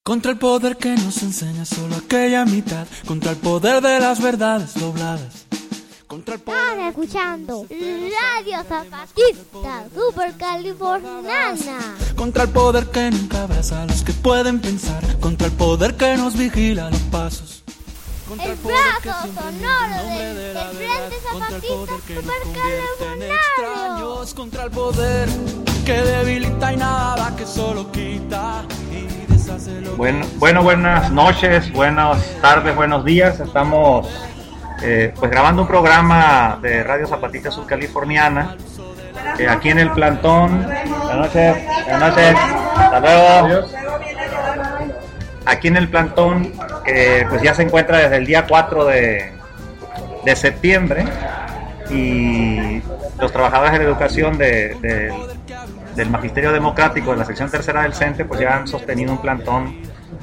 Contra el poder que nos enseña solo aquella mitad, contra el poder de las verdades dobladas. Están escuchando Radio Zapatista Supercaliforniana. Contra el poder que nunca abraza a los que pueden pensar, contra el poder que nos vigila los pasos. El brazo sonoro del Frente Zapatista Supercaliforniano. Contra el poder que debilita y nada que solo quita y deshace lo Bueno, buenas noches, buenas tardes, buenos días. Estamos pues grabando un programa de Radio Zapatista Subcaliforniana aquí en el plantón. Buenas noches, hasta luego. Adiós. Aquí en el plantón pues ya se encuentra desde el día 4 de septiembre, y los trabajadores de la educación del Magisterio Democrático de la sección tercera del CENTE pues ya han sostenido un plantón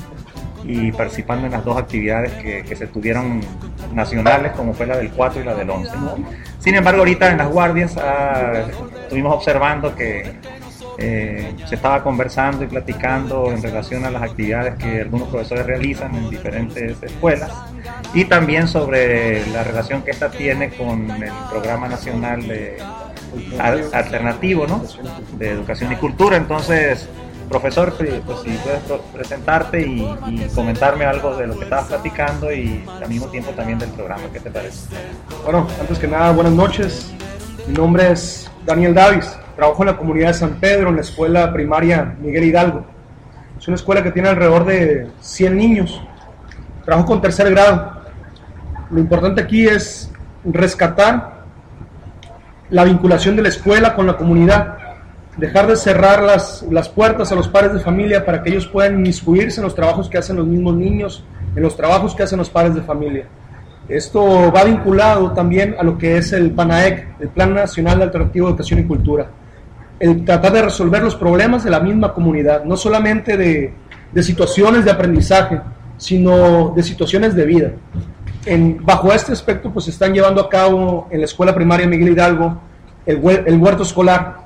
y participando en las dos actividades que se tuvieron nacionales, como fue la del 4 y la del 11. Sin embargo, ahorita en las guardias estuvimos observando que se estaba conversando y platicando en relación a las actividades que algunos profesores realizan en diferentes escuelas, y también sobre la relación que esta tiene con el Programa Nacional Alternativo, ¿no?, de Educación y Cultura. Entonces, profesor, pues si puedes presentarte y comentarme algo de lo que estabas platicando y al mismo tiempo también del programa, ¿qué te parece? Bueno, antes que nada, buenas noches. Mi nombre es Daniel Davis, trabajo en la comunidad de San Pedro, en la escuela primaria Miguel Hidalgo. Es una escuela que tiene alrededor de 100 niños. Trabajo con tercer grado. Lo importante aquí es rescatar la vinculación de la escuela con la comunidad. Dejar de cerrar las puertas a los padres de familia para que ellos puedan inmiscuirse en los trabajos que hacen los mismos niños, en los trabajos que hacen los padres de familia. Esto va vinculado también a lo que es el PANAEC, el Plan Nacional de Alternativo de Educación y Cultura. El tratar de resolver los problemas de la misma comunidad, no solamente de situaciones de aprendizaje, sino de situaciones de vida. Bajo este aspecto, pues se están llevando a cabo en la escuela primaria Miguel Hidalgo el huerto escolar,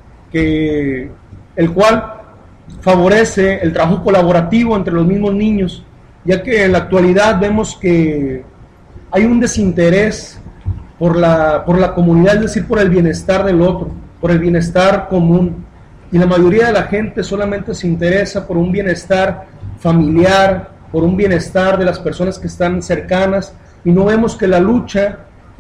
el cual favorece el trabajo colaborativo entre los mismos niños, ya que en la actualidad vemos que hay un desinterés por la comunidad, es decir, por el bienestar del otro, por el bienestar común, y la mayoría de la gente solamente se interesa por un bienestar familiar, por un bienestar de las personas que están cercanas, y no vemos que la lucha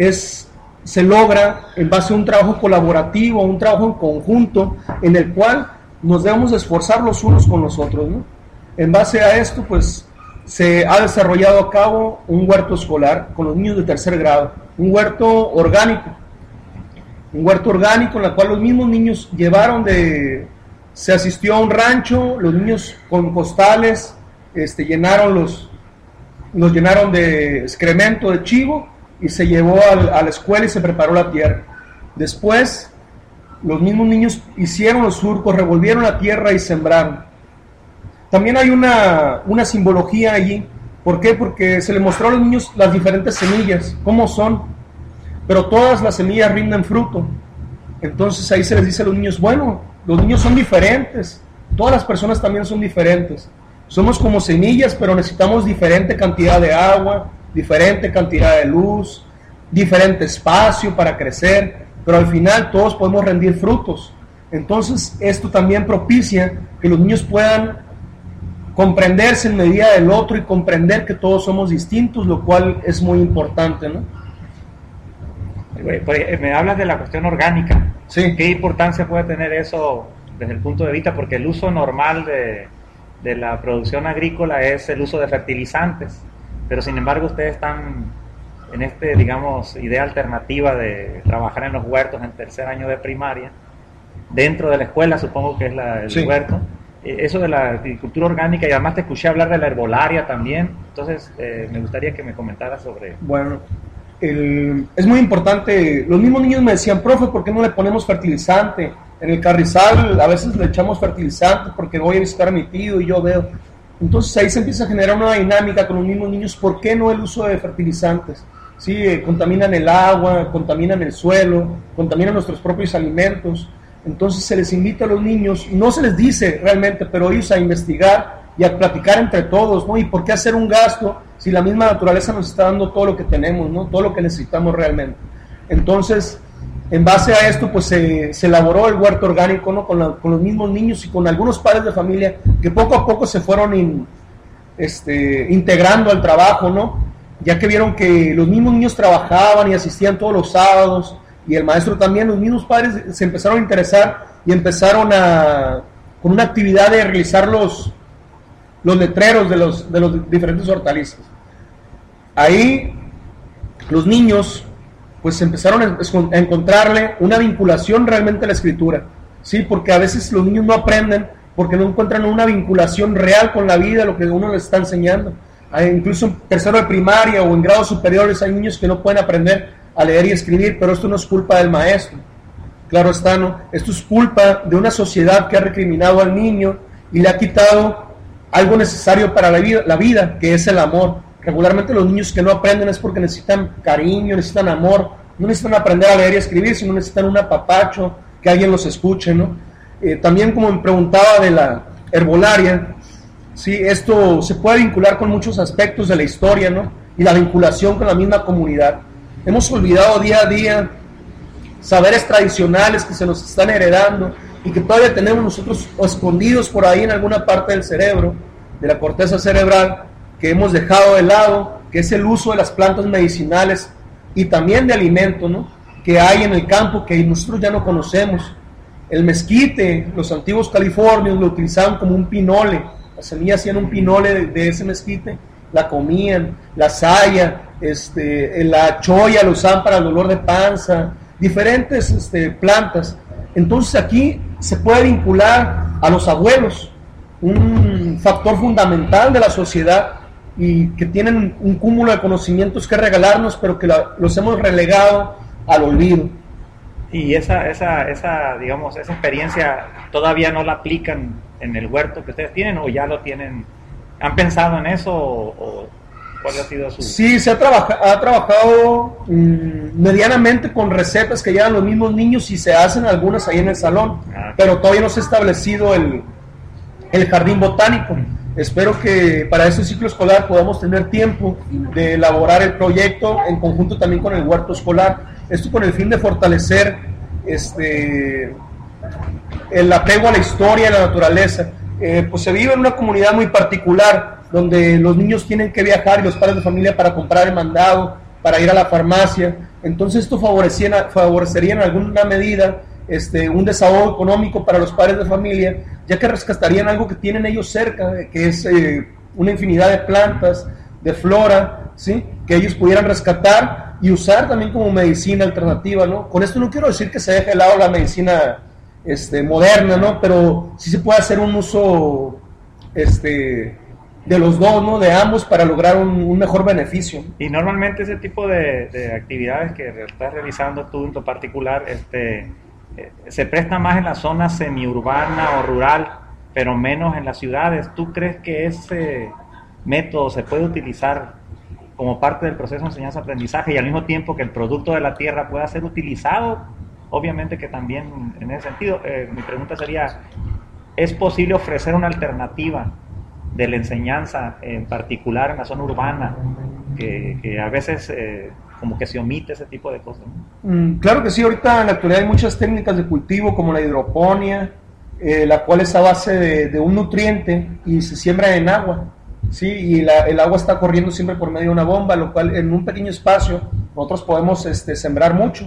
se logra en base a un trabajo colaborativo, un trabajo en conjunto, en el cual nos debemos esforzar los unos con los otros, ¿no? En base a esto, pues, se ha desarrollado a cabo un huerto escolar con los niños de tercer grado, un huerto orgánico en la cual los mismos niños se asistió a un rancho, los niños con costales los llenaron de excremento de chivo, y se llevó a la escuela y se preparó la tierra. Después, los mismos niños hicieron los surcos, revolvieron la tierra y sembraron. También hay una simbología allí. ¿Por qué? Porque se le mostró a los niños las diferentes semillas, cómo son, pero todas las semillas rinden fruto. Entonces ahí se les dice a los niños, bueno, los niños son diferentes, todas las personas también son diferentes. Somos como semillas, pero necesitamos diferente cantidad de agua, diferente cantidad de luz, diferente espacio para crecer, pero al final todos podemos rendir frutos. Entonces esto también propicia que los niños puedan comprenderse en medida del otro y comprender que todos somos distintos, lo cual es muy importante, ¿no? Me hablas de la cuestión orgánica. Sí. ¿Qué importancia puede tener eso desde el punto de vista? Porque el uso normal de la producción agrícola es el uso de fertilizantes, pero sin embargo ustedes están en idea alternativa de trabajar en los huertos en tercer año de primaria, dentro de la escuela, supongo que es el sí. huerto. Eso de la agricultura orgánica, y además te escuché hablar de la herbolaria también, entonces me gustaría que me comentaras sobre... Bueno, es muy importante. Los mismos niños me decían, profe, ¿por qué no le ponemos fertilizante? En el Carrizal a veces le echamos fertilizante porque voy a visitar a mi tío y yo veo. Entonces ahí se empieza a generar una dinámica con los mismos niños. ¿Por qué no el uso de fertilizantes? Sí, contaminan el agua, contaminan el suelo, contaminan nuestros propios alimentos. Entonces se les invita a los niños, no se les dice realmente, pero ellos a investigar y a platicar entre todos, ¿no? Y por qué hacer un gasto si la misma naturaleza nos está dando todo lo que tenemos, ¿no? Todo lo que necesitamos realmente. Entonces, en base a esto, pues se elaboró el huerto orgánico, ¿no? Con los mismos niños y con algunos padres de familia que poco a poco se fueron integrando al trabajo, ¿no? Ya que vieron que los mismos niños trabajaban y asistían todos los sábados, y el maestro también, los mismos padres se empezaron a interesar y empezaron con una actividad de realizar los letreros de los diferentes hortalizas. Ahí los niños pues empezaron a encontrarle una vinculación realmente a la escritura, ¿sí? Porque a veces los niños no aprenden porque no encuentran una vinculación real con la vida, lo que uno les está enseñando. Incluso en tercero de primaria o en grados superiores hay niños que no pueden aprender a leer y escribir, pero esto no es culpa del maestro, claro está, ¿no? Esto es culpa de una sociedad que ha recriminado al niño y le ha quitado algo necesario para la vida, que es el amor. Regularmente los niños que no aprenden es porque necesitan cariño, necesitan amor, no necesitan aprender a leer y escribir, sino necesitan un apapacho, que alguien los escuche, ¿no? También, como me preguntaba de la herbolaria, sí, esto se puede vincular con muchos aspectos de la historia, ¿no? Y la vinculación con la misma comunidad. Hemos olvidado día a día saberes tradicionales que se nos están heredando y que todavía tenemos nosotros escondidos por ahí en alguna parte del cerebro, de la corteza cerebral, que hemos dejado de lado, que es el uso de las plantas medicinales y también de alimento, ¿no? Que hay en el campo que nosotros ya no conocemos. El mezquite, los antiguos californios lo utilizaban como un pinole, las semillas hacían un pinole de ese mezquite, la comían. La saya, la choya lo usaban para el dolor de panza, diferentes plantas. Entonces aquí se puede vincular a los abuelos, un factor fundamental de la sociedad, y que tienen un cúmulo de conocimientos que regalarnos, pero que los hemos relegado al olvido. Y esa experiencia todavía no la aplican en el huerto que ustedes tienen, o ya lo tienen, ¿han pensado en eso o cuál ha sido su...? Sí, se ha trabajado medianamente con recetas que llevan los mismos niños y se hacen algunas ahí en el salón, pero todavía no se ha establecido el jardín botánico. Espero que para este ciclo escolar podamos tener tiempo de elaborar el proyecto en conjunto también con el huerto escolar. Esto con el fin de fortalecer el apego a la historia y a la naturaleza. Pues se vive en una comunidad muy particular, donde los niños tienen que viajar y los padres de familia para comprar el mandado, para ir a la farmacia. Entonces esto favorecería en alguna medida un desahogo económico para los padres de familia, ya que rescatarían algo que tienen ellos cerca, que es una infinidad de plantas, de flora, ¿sí? Que ellos pudieran rescatar y usar también como medicina alternativa, ¿no? Con esto no quiero decir que se deje de lado la medicina moderna, ¿no? Pero sí se puede hacer un uso de los dos, ¿no? De ambos, para lograr un mejor beneficio. Y normalmente ese tipo de actividades que estás realizando tú en lo particular, se presta más en la zona semiurbana o rural, pero menos en las ciudades. ¿Tú crees que ese método se puede utilizar como parte del proceso de enseñanza-aprendizaje y al mismo tiempo que el producto de la tierra pueda ser utilizado? Obviamente que también en ese sentido. Mi pregunta sería, ¿es posible ofrecer una alternativa de la enseñanza, en particular en la zona urbana, que a veces como que se omite ese tipo de cosas, ¿no? Claro que sí. Ahorita en la actualidad hay muchas técnicas de cultivo como la hidroponía, la cual es a base de un nutriente y se siembra en agua, ¿sí? Y el agua está corriendo siempre por medio de una bomba, lo cual en un pequeño espacio nosotros podemos sembrar mucho,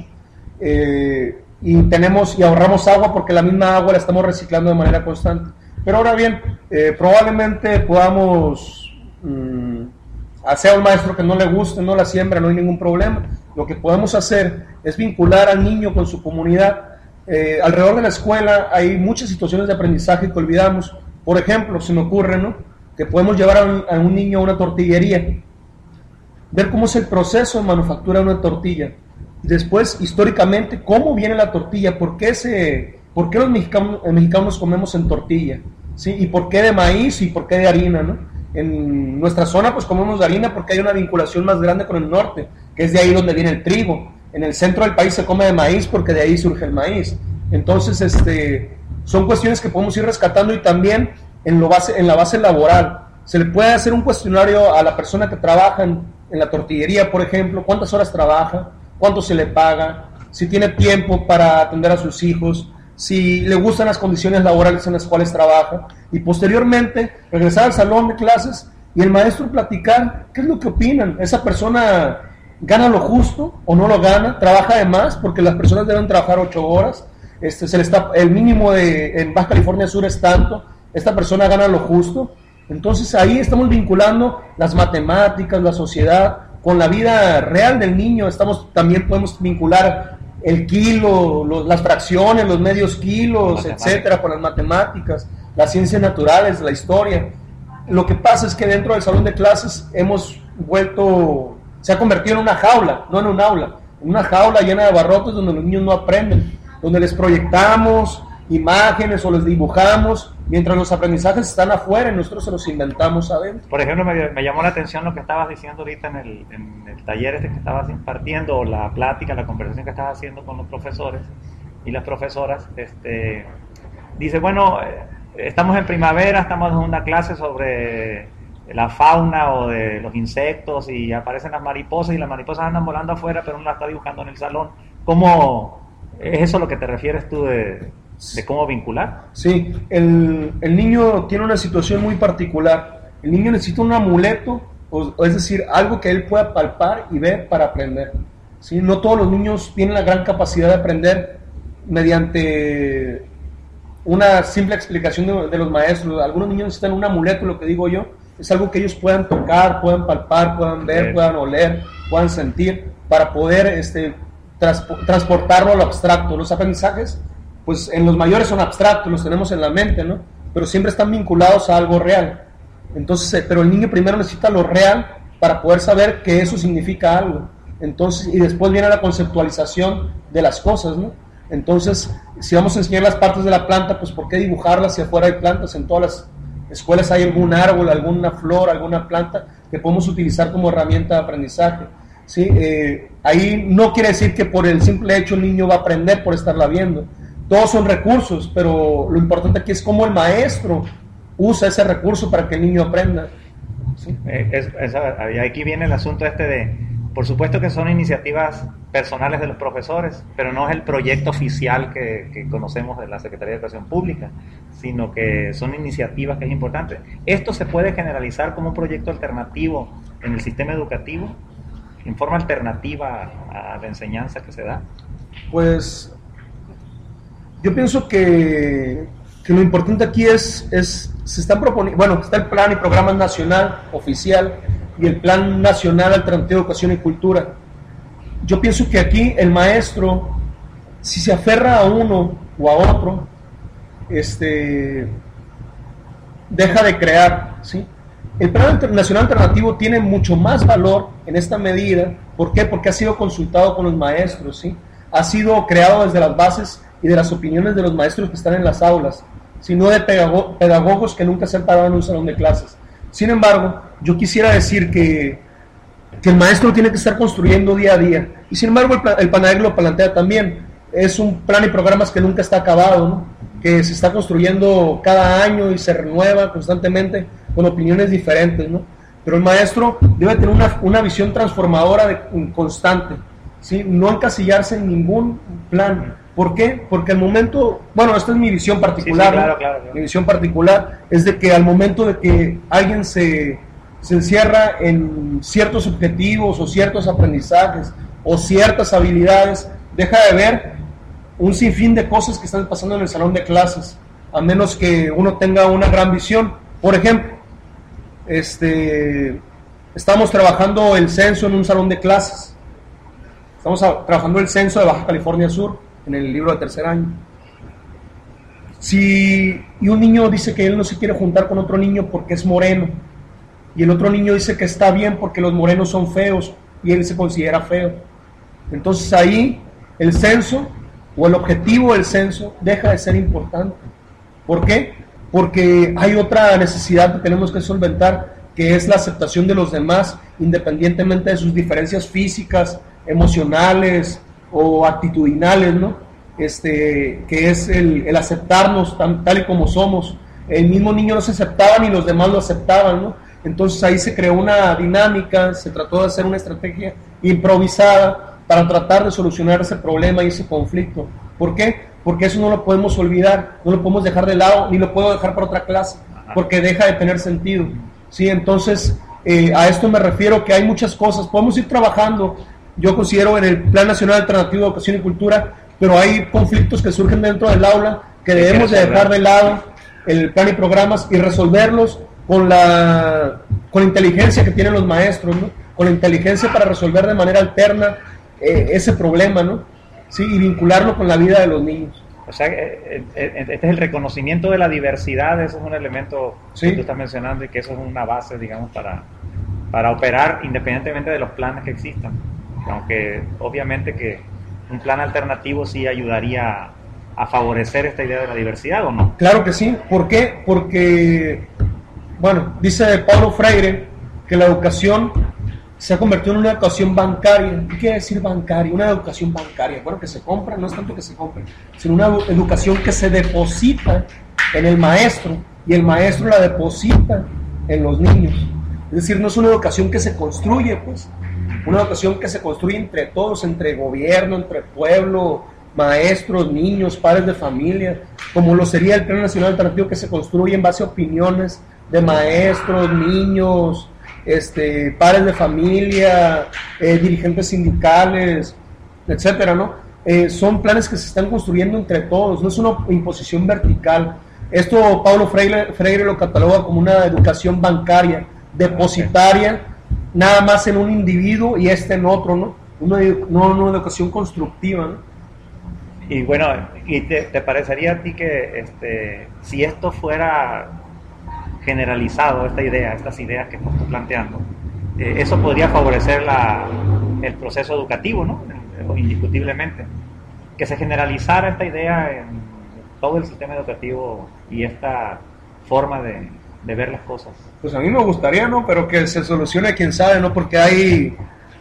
y ahorramos agua porque la misma agua la estamos reciclando de manera constante. Pero ahora bien, probablemente podamos hacer un maestro que no le guste, no la siembra, no hay ningún problema. Lo que podemos hacer es vincular al niño con su comunidad. Alrededor de la escuela hay muchas situaciones de aprendizaje que olvidamos. Por ejemplo, se me ocurre, ¿no?, que podemos llevar a un niño a una tortillería, ver cómo es el proceso de manufactura de una tortilla, y después, históricamente, cómo viene la tortilla, por qué los mexicanos comemos en tortilla, ¿sí? Y por qué de maíz y por qué de harina, ¿no? En nuestra zona pues comemos de harina porque hay una vinculación más grande con el norte, que es de ahí donde viene el trigo. En el centro del país se come de maíz porque de ahí surge el maíz. Entonces son cuestiones que podemos ir rescatando, y también en la base laboral. Se le puede hacer un cuestionario a la persona que trabaja en la tortillería, por ejemplo, cuántas horas trabaja, cuánto se le paga, si tiene tiempo para atender a sus hijos, si le gustan las condiciones laborales en las cuales trabaja, y posteriormente regresar al salón de clases y el maestro platicar qué es lo que opinan. ¿Esa persona gana lo justo o no lo gana? ¿Trabaja de más? Porque las personas deben trabajar 8 horas. El mínimo en Baja California Sur es tanto. ¿Esta persona gana lo justo? Entonces ahí estamos vinculando las matemáticas, la sociedad, con la vida real del niño. También podemos vincular el kilo, las fracciones, los medios kilos, etcétera, con las matemáticas, las ciencias naturales, la historia. Lo que pasa es que dentro del salón de clases se ha convertido en una jaula, no en un aula, en una jaula llena de barrotes donde los niños no aprenden, donde les proyectamos imágenes o les dibujamos, mientras los aprendizajes están afuera y nosotros se los inventamos adentro. Por ejemplo, me llamó la atención lo que estabas diciendo ahorita en el taller que estabas impartiendo, o la plática, la conversación que estabas haciendo con los profesores y las profesoras. Dice, bueno, estamos en primavera, estamos en una clase sobre la fauna o de los insectos y aparecen las mariposas y las mariposas andan volando afuera, pero uno las está dibujando en el salón. ¿Cómo es eso lo que te refieres tú de cómo vincular? Sí, el niño tiene una situación muy particular. El niño necesita un amuleto, es decir, algo que él pueda palpar y ver para aprender. ¿Sí? No todos los niños tienen la gran capacidad de aprender mediante una simple explicación de los maestros. Algunos niños necesitan un amuleto, lo que digo yo, es algo que ellos puedan tocar, puedan palpar, puedan ver, puedan oler, puedan sentir, para poder transportarlo a lo abstracto. Los aprendizajes, pues en los mayores son abstractos, los tenemos en la mente, ¿no? Pero siempre están vinculados a algo real. Entonces, pero el niño primero necesita lo real para poder saber que eso significa algo. Entonces, y después viene la conceptualización de las cosas, ¿no? Entonces, si vamos a enseñar las partes de la planta, pues ¿por qué dibujarlas si afuera hay plantas? En todas las escuelas hay algún árbol, alguna flor, alguna planta que podemos utilizar como herramienta de aprendizaje. ¿Sí? Ahí no quiere decir que por el simple hecho el niño va a aprender por estarla viendo. Todos son recursos, pero lo importante aquí es cómo el maestro usa ese recurso para que el niño aprenda. ¿Sí? Aquí viene el asunto por supuesto que son iniciativas personales de los profesores, pero no es el proyecto oficial que conocemos de la Secretaría de Educación Pública, sino que son iniciativas que es importante. ¿Esto se puede generalizar como un proyecto alternativo en el sistema educativo, en forma alternativa a la enseñanza que se da? Pues yo pienso que lo importante aquí se están proponiendo, bueno, está el plan y programa nacional oficial y el plan nacional alternativo de educación y cultura. Yo pienso que aquí el maestro, si se aferra a uno o a otro, deja de crear, ¿sí? El plan nacional alternativo tiene mucho más valor en esta medida. ¿Por qué? Porque ha sido consultado con los maestros, ¿sí? Ha sido creado desde las bases y de las opiniones de los maestros que están en las aulas, sino de pedagogos que nunca se han parado en un salón de clases. Sin embargo, yo quisiera decir que el maestro tiene que estar construyendo día a día, y sin embargo el PANAEC lo plantea también. Es un plan y programas que nunca está acabado, ¿no? Que se está construyendo cada año y se renueva constantemente con opiniones diferentes, ¿no? Pero el maestro debe tener una visión transformadora constante, ¿sí? No encasillarse en ningún plan. ¿Por qué? Porque al momento, bueno, esta es mi visión particular, sí, claro. Mi visión particular es de que al momento de que alguien se encierra en ciertos objetivos o ciertos aprendizajes o ciertas habilidades, deja de ver un sinfín de cosas que están pasando en el salón de clases, a menos que uno tenga una gran visión. Por ejemplo, estamos trabajando el censo en un salón de clases, estamos trabajando el censo de Baja California Sur en el libro de tercer año. Y un niño dice que él no se quiere juntar con otro niño porque es moreno, y el otro niño dice que está bien porque los morenos son feos y él se considera feo. Entonces ahí el censo o el objetivo del censo deja de ser importante. ¿Por qué? Porque hay otra necesidad que tenemos que solventar, que es la aceptación de los demás, independientemente de sus diferencias físicas, emocionales o actitudinales, ¿no? Que es el aceptarnos tal y como somos. el mismo niño no se aceptaba ni los demás lo aceptaban, ¿no? Entonces ahí se creó una dinámica, se trató de hacer una estrategia improvisada para tratar de solucionar ese problema y ese conflicto. ¿Por qué? Porque eso no lo podemos olvidar, no lo podemos dejar de lado, ni lo puedo dejar para otra clase, porque deja de tener sentido, ¿sí? Entonces, a esto me refiero, que hay muchas cosas, podemos ir trabajando, yo considero en el Plan Nacional Alternativo de Educación y Cultura, pero hay conflictos que surgen dentro del aula que debemos de dejar de lado el plan y programas y resolverlos con la inteligencia que tienen los maestros, ¿no? Con la inteligencia para resolver de manera alterna ese problema, ¿no? Sí, y vincularlo con la vida de los niños. O sea, este es el reconocimiento de la diversidad, ese es un elemento que tú estás mencionando y que eso es una base, digamos, para operar independientemente de los planes que existan. Aunque obviamente que un plan alternativo sí ayudaría a favorecer esta idea de la diversidad, ¿o no? Claro que sí. ¿Por qué? Porque, bueno, dice Paulo Freire que la educación se ha convertido en una educación bancaria. ¿Qué quiere decir bancaria? Una educación bancaria. Bueno, que se compra, no es tanto que se compre, sino una educación que se deposita en el maestro y el maestro la deposita en los niños. Es decir, no es una educación que se construye, pues, una educación que se construye entre todos, entre gobierno, entre pueblo, maestros, niños, padres de familia, como lo sería el Plan Nacional Alternativo, que se construye en base a opiniones de maestros, niños, padres de familia, dirigentes sindicales, etcétera, ¿no? Son planes que se están construyendo entre todos, no es una imposición vertical. Esto Paulo Freire lo cataloga como una educación bancaria, depositaria, nada más en un individuo y en otro, ¿no? Una educación constructiva, ¿no? Y bueno, ¿y te parecería a ti que si esto fuera generalizado, estas ideas que estás planteando, eso podría favorecer el proceso educativo, ¿no? Indiscutiblemente. Que se generalizara esta idea en todo el sistema educativo y esta forma de ver las cosas. Pues a mí me gustaría, ¿no? Pero que se solucione, quién sabe, ¿no? Porque hay,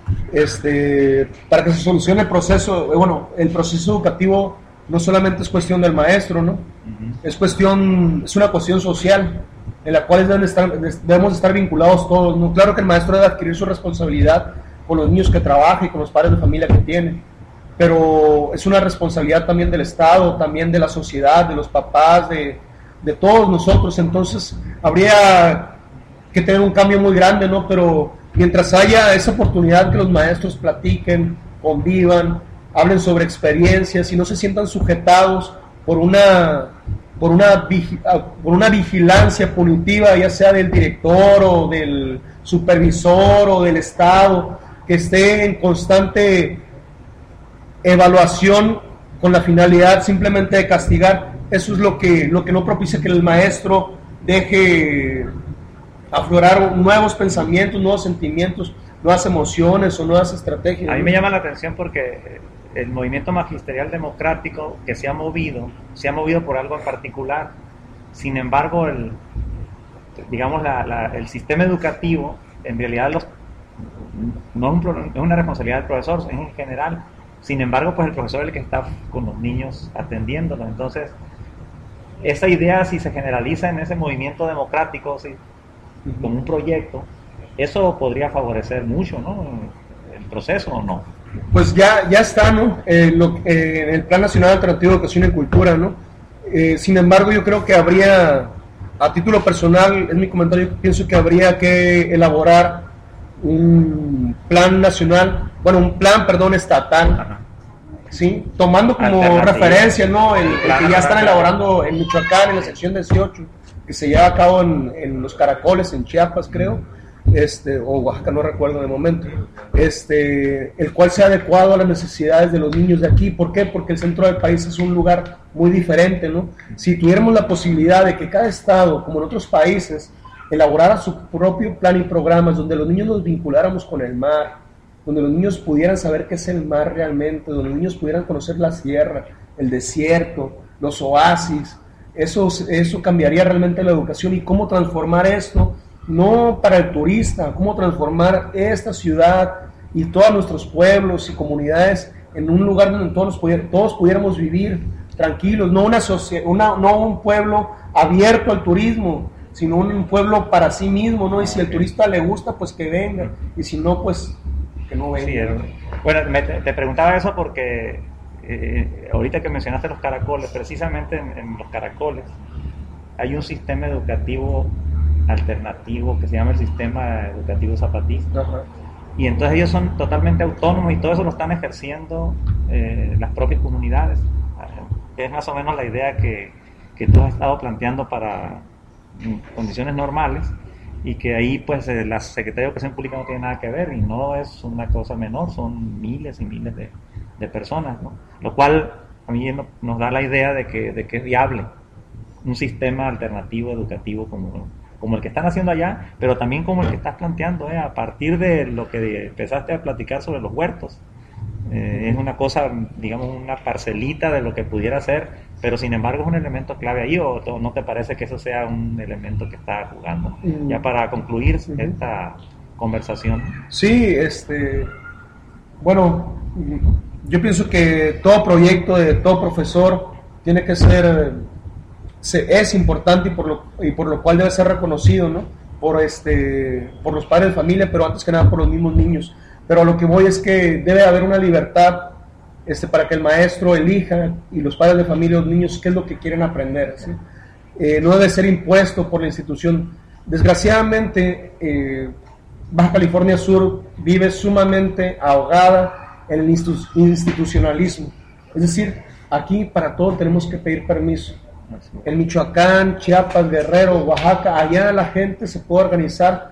para que se solucione el proceso, el proceso educativo no solamente es cuestión del maestro, ¿no? Uh-huh. Es una cuestión social en la cual debemos estar vinculados todos, ¿no? Claro que el maestro debe adquirir su responsabilidad con los niños que trabaja y con los padres de familia que tiene, pero es una responsabilidad también del Estado, también de la sociedad, de los papás, de todos nosotros. Entonces habría que tener un cambio muy grande, ¿no? Pero mientras haya esa oportunidad que los maestros platiquen, convivan, hablen sobre experiencias y no se sientan sujetados por una vigilancia punitiva, ya sea del director o del supervisor o del Estado, que esté en constante evaluación con la finalidad simplemente de castigar. Eso es lo que no propicia que el maestro deje aflorar nuevos pensamientos, nuevos sentimientos, nuevas emociones o nuevas estrategias. A mí me llama la atención porque el movimiento magisterial democrático que se ha movido por algo en particular. Sin embargo, el sistema educativo, en realidad no es una responsabilidad del profesor, es en general. Sin embargo, pues el profesor es el que está con los niños atendiéndolos. Entonces, esa idea, si se generaliza en ese movimiento democrático, ¿sí? Como un proyecto, eso podría favorecer mucho, ¿no? El proceso, ¿o no? Pues ya está, ¿no? En el Plan Nacional Alternativo de Educación y Cultura, ¿no? Sin embargo, yo creo que habría, a título personal, es mi comentario, pienso que habría que elaborar un plan nacional, estatal. Ajá. ¿Sí? Tomando como referencia, ¿no? El que ya están elaborando en Michoacán, en la sección 18, que se lleva a cabo en Los Caracoles, en Chiapas, creo, o Oaxaca, no recuerdo de momento, el cual sea adecuado a las necesidades de los niños de aquí. ¿Por qué? Porque el centro del país es un lugar muy diferente, ¿no? Si tuviéramos la posibilidad de que cada estado, como en otros países, elaborara su propio plan y programas, donde los niños nos vinculáramos con el mar, donde los niños pudieran saber qué es el mar realmente, donde los niños pudieran conocer la sierra, el desierto, los oasis, eso cambiaría realmente la educación. Y cómo transformar esto, no para el turista, cómo transformar esta ciudad y todos nuestros pueblos y comunidades en un lugar donde todos pudiéramos vivir tranquilos, no no un pueblo abierto al turismo, sino un pueblo para sí mismo, ¿no? Y si al turista le gusta, pues que venga, y si no, pues que no venga. Sí, bueno, te preguntaba eso porque ahorita que mencionaste los caracoles, precisamente en los caracoles hay un sistema educativo alternativo que se llama el sistema educativo zapatista. Ajá. Y entonces ellos son totalmente autónomos y todo eso lo están ejerciendo las propias comunidades. Es más o menos la idea que tú has estado planteando para condiciones normales, y que ahí pues la Secretaría de Educación Pública no tiene nada que ver, y no es una cosa menor, son miles y miles de personas, ¿no? Lo cual a mí nos da la idea de que es viable un sistema alternativo educativo como el que están haciendo allá, pero también como el que estás planteando, a partir de lo que empezaste a platicar sobre los huertos. Es una cosa, digamos, una parcelita de lo que pudiera ser, pero sin embargo es un elemento clave ahí. ¿O no te parece que eso sea un elemento que está jugando? Ya para concluir esta conversación. Sí, bueno, yo pienso que todo proyecto de todo profesor tiene que es importante y por lo cual debe ser reconocido, ¿no? Por los padres de familia, pero antes que nada por los mismos niños. Pero a lo que voy es que debe haber una libertad para que el maestro elija, y los padres de familia, los niños, qué es lo que quieren aprender, ¿sí? No debe ser impuesto por la institución. Desgraciadamente, Baja California Sur vive sumamente ahogada en el institucionalismo. Es decir, aquí para todo tenemos que pedir permiso. En Michoacán, Chiapas, Guerrero, Oaxaca, allá la gente se puede organizar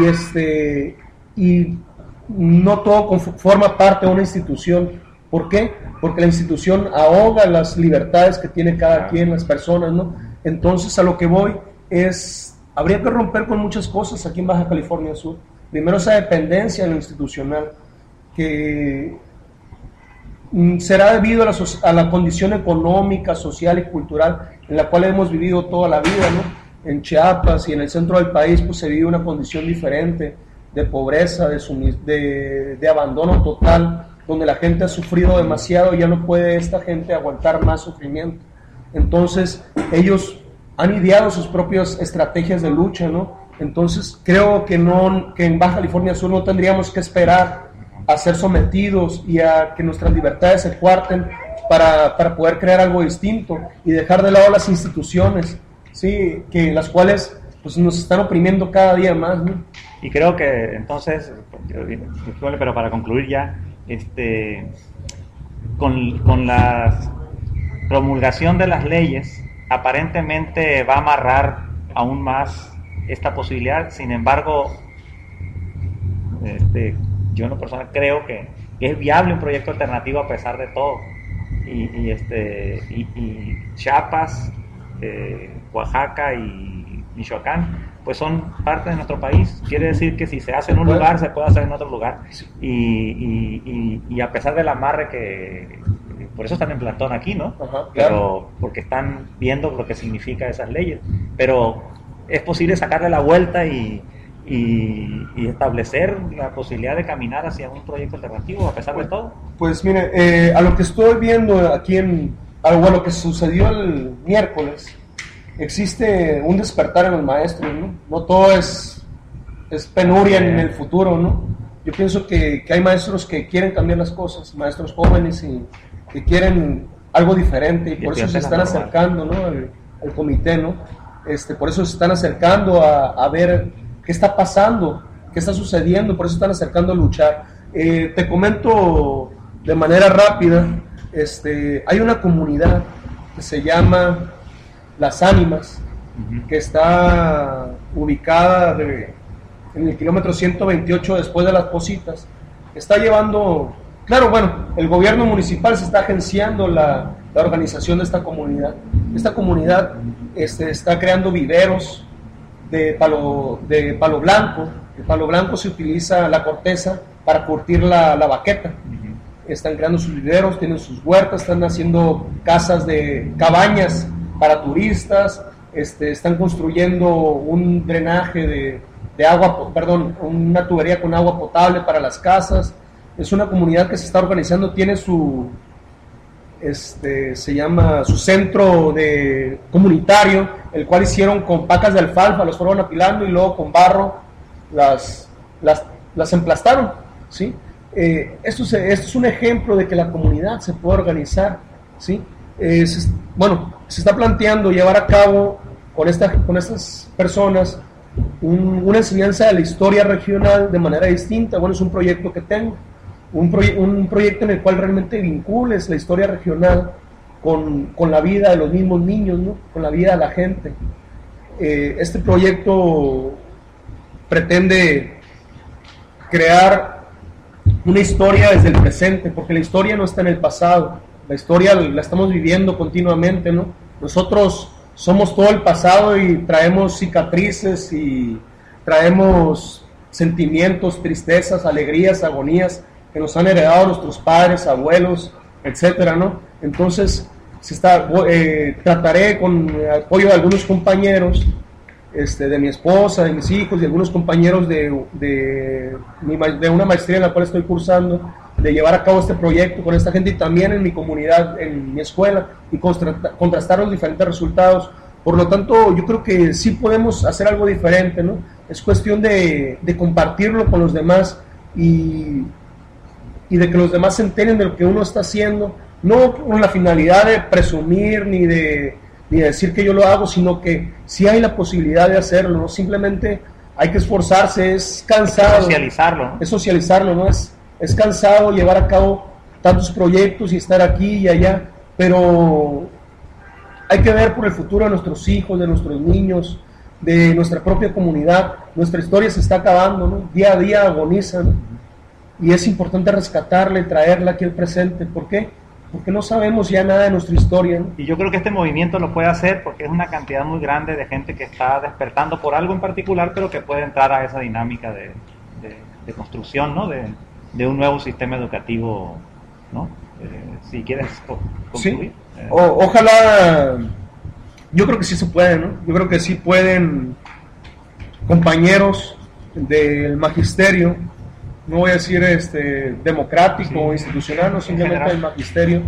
y no todo forma parte de una institución. ¿Por qué? Porque la institución ahoga las libertades que tiene cada quien, las personas, ¿no? Entonces, a lo que voy habría que romper con muchas cosas aquí en Baja California Sur. Primero, esa dependencia en lo institucional, que será debido a la condición económica, social y cultural en la cual hemos vivido toda la vida, ¿no? En Chiapas y en el centro del país pues se vive una condición diferente de pobreza, de abandono total, donde la gente ha sufrido demasiado y ya no puede esta gente aguantar más sufrimiento. Entonces ellos han ideado sus propias estrategias de lucha, ¿no? Entonces creo que en Baja California Sur no tendríamos que esperar a ser sometidos y a que nuestras libertades se cuarten para poder crear algo distinto y dejar de lado las instituciones, ¿sí? Que las cuales pues nos están oprimiendo cada día más, ¿no? Y creo que entonces, pero para concluir ya, con la promulgación de las leyes aparentemente va a amarrar aún más esta posibilidad. Sin embargo, yo en lo personal creo que es viable un proyecto alternativo a pesar de todo, y Chiapas, Oaxaca y Michoacán pues son parte de nuestro país. Quiere decir que si se hace en un lugar se puede hacer en otro lugar, y a pesar del amarre que por eso están en plantón aquí, ¿no? Ajá, claro. Pero porque están viendo lo que significa esas leyes, pero es posible sacarle la vuelta y establecer la posibilidad de caminar hacia un proyecto alternativo a pesar de todo. Pues mire, a lo que estoy viendo aquí a lo que sucedió el miércoles, existe un despertar en los maestros, ¿no? No todo es penuria en el futuro, ¿no? Yo pienso que hay maestros que quieren cambiar las cosas, maestros jóvenes y que quieren algo diferente, y por eso se están acercando, ¿no? al comité, ¿no? Por eso se están acercando a ver qué está pasando, qué está sucediendo, por eso están acercando a luchar. Te comento de manera rápida, hay una comunidad que se llama Las Ánimas, que está ubicada en el kilómetro 128 después de Las Positas. Está llevando, el gobierno municipal se está agenciando la organización de esta comunidad. Esta comunidad está creando viveros de palo blanco. El palo blanco se utiliza la corteza para curtir la baqueta. Están creando sus viveros, tienen sus huertas, están haciendo cabañas para turistas, están construyendo un drenaje de agua, una tubería con agua potable para las casas. Es una comunidad que se está organizando, tiene su se llama su centro comunitario, el cual hicieron con pacas de alfalfa, los fueron apilando y luego con barro las emplastaron, ¿sí? Esto es un ejemplo de que la comunidad se puede organizar, ¿sí? Se está planteando llevar a cabo con estas personas una enseñanza de la historia regional de manera distinta. Bueno, es un proyecto que tengo, un proyecto en el cual realmente vincules la historia regional con la vida de los mismos niños, ¿no? Con la vida de la gente. Este proyecto pretende crear una historia desde el presente, porque la historia no está en el pasado, la historia la estamos viviendo continuamente, ¿no? Nosotros somos todo el pasado y traemos cicatrices y traemos sentimientos, tristezas, alegrías, agonías que nos han heredado nuestros padres, abuelos, etcétera, ¿no? Entonces trataré con el apoyo de algunos compañeros, de mi esposa, de mis hijos, de algunos compañeros de una maestría en la cual estoy cursando, de llevar a cabo este proyecto con esta gente y también en mi comunidad, en mi escuela, y contrastar los diferentes resultados. Por lo tanto, yo creo que sí podemos hacer algo diferente, ¿no? Es cuestión de compartirlo con los demás y de que los demás se enteren de lo que uno está haciendo, no con la finalidad de presumir ni de decir que yo lo hago, sino que sí hay la posibilidad de hacerlo, ¿no? Simplemente hay que esforzarse, es cansado. Socializarlo, ¿no? Es socializarlo, ¿no? Es cansado llevar a cabo tantos proyectos y estar aquí y allá, pero hay que ver por el futuro de nuestros hijos, de nuestros niños, de nuestra propia comunidad. Nuestra historia se está acabando, ¿no? Día a día agoniza, ¿no? Y es importante rescatarla y traerla aquí al presente. ¿Por qué? Porque no sabemos ya nada de nuestra historia, ¿no? Y yo creo que este movimiento lo puede hacer porque es una cantidad muy grande de gente que está despertando por algo en particular, pero que puede entrar a esa dinámica de construcción, ¿no? De un nuevo sistema educativo, ¿no? Si quieres concluir. Sí. Ojalá, yo creo que sí se puede, ¿no? Yo creo que sí pueden compañeros del magisterio, no voy a decir democrático o institucional, no simplemente del magisterio,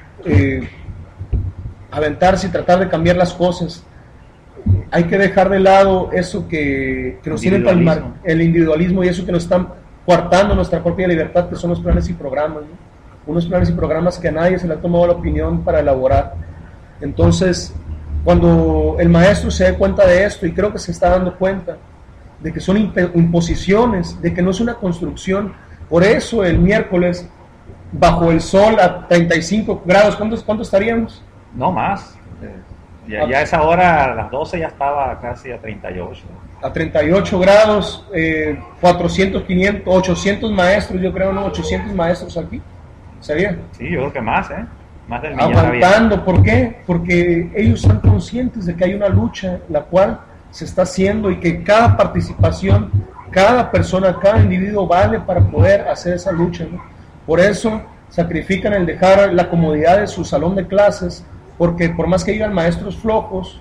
aventarse y tratar de cambiar las cosas. Hay que dejar de lado eso que nos tiene el individualismo y eso que nos están coartando nuestra propia libertad, que son los planes y programas, ¿no? Unos planes y programas que a nadie se le ha tomado la opinión para elaborar. Entonces, cuando el maestro se dé cuenta de esto, y creo que se está dando cuenta, de que son imposiciones, de que no es una construcción. Por eso el miércoles, bajo el sol a 35 grados, ¿cuánto estaríamos? No más. Ya a esa hora, a las 12 ya estaba casi a 38. A 38 grados, 400, 500, 800 maestros, yo creo, ¿no? 800 maestros aquí, ¿sabía? Sí, yo creo que más, más del millón. Aguantando, ¿por qué? Porque ellos son conscientes de que hay una lucha, la cual se está haciendo y que cada participación, cada persona, cada individuo vale para poder hacer esa lucha, ¿no? Por eso sacrifican el dejar la comodidad de su salón de clases, porque por más que digan maestros flojos,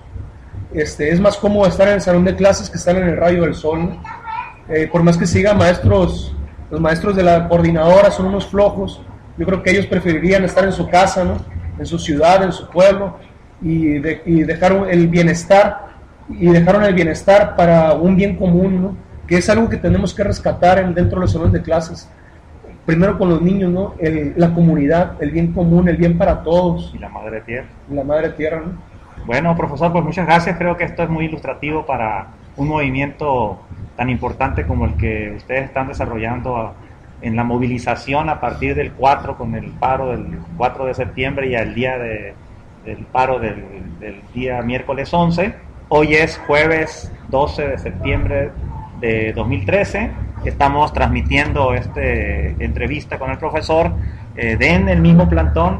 es más cómodo estar en el salón de clases que estar en el rayo del sol, ¿no? Por más que sigan los maestros de la coordinadora son unos flojos, yo creo que ellos preferirían estar en su casa, ¿no? En su ciudad, en su pueblo, y dejar el bienestar, y dejaron el bienestar para un bien común, ¿no? Que es algo que tenemos que rescatar dentro de los salones de clases. Primero con los niños, ¿no? La comunidad, el bien común, el bien para todos. Y la madre tierra. La madre tierra, ¿no? Bueno, profesor, pues muchas gracias. Creo que esto es muy ilustrativo para un movimiento tan importante como el que ustedes están desarrollando en la movilización a partir del 4, con el paro del 4 de septiembre y al día del paro del día miércoles 11. Hoy es jueves 12 de septiembre de 2013. Estamos transmitiendo esta entrevista con el profesor en el mismo plantón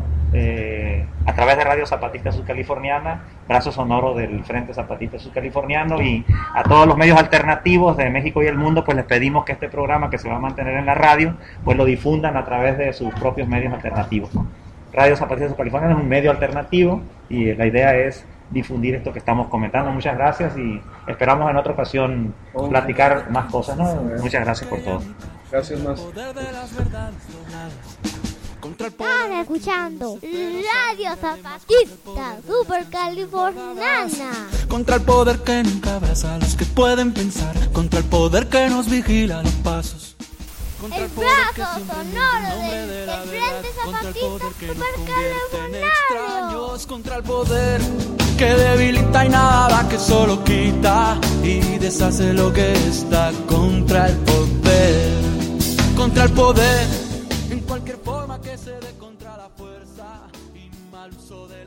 a través de Radio Zapatista Sudcaliforniana, brazo sonoro del Frente Zapatista Sudcaliforniano, y a todos los medios alternativos de México y el mundo, pues les pedimos que este programa, que se va a mantener en la radio, pues lo difundan a través de sus propios medios alternativos, ¿no? Radio Zapatista Sudcaliforniana es un medio alternativo y la idea es difundir esto que estamos comentando. Muchas gracias y esperamos en otra ocasión platicar más cosas, ¿no? Muchas gracias por todo. Gracias más. Están escuchando Radio Zapatista Supercaliforniana. Contra el poder que nunca abraza a los que pueden pensar. Contra el poder que nos vigila los pasos. Contra El brazo sonoro del Frente Zapatista Supercaliforniano. Contra el poder que debilita y nada, que solo quita y deshace lo que está. Contra el poder en cualquier forma que se dé, contra la fuerza y mal uso de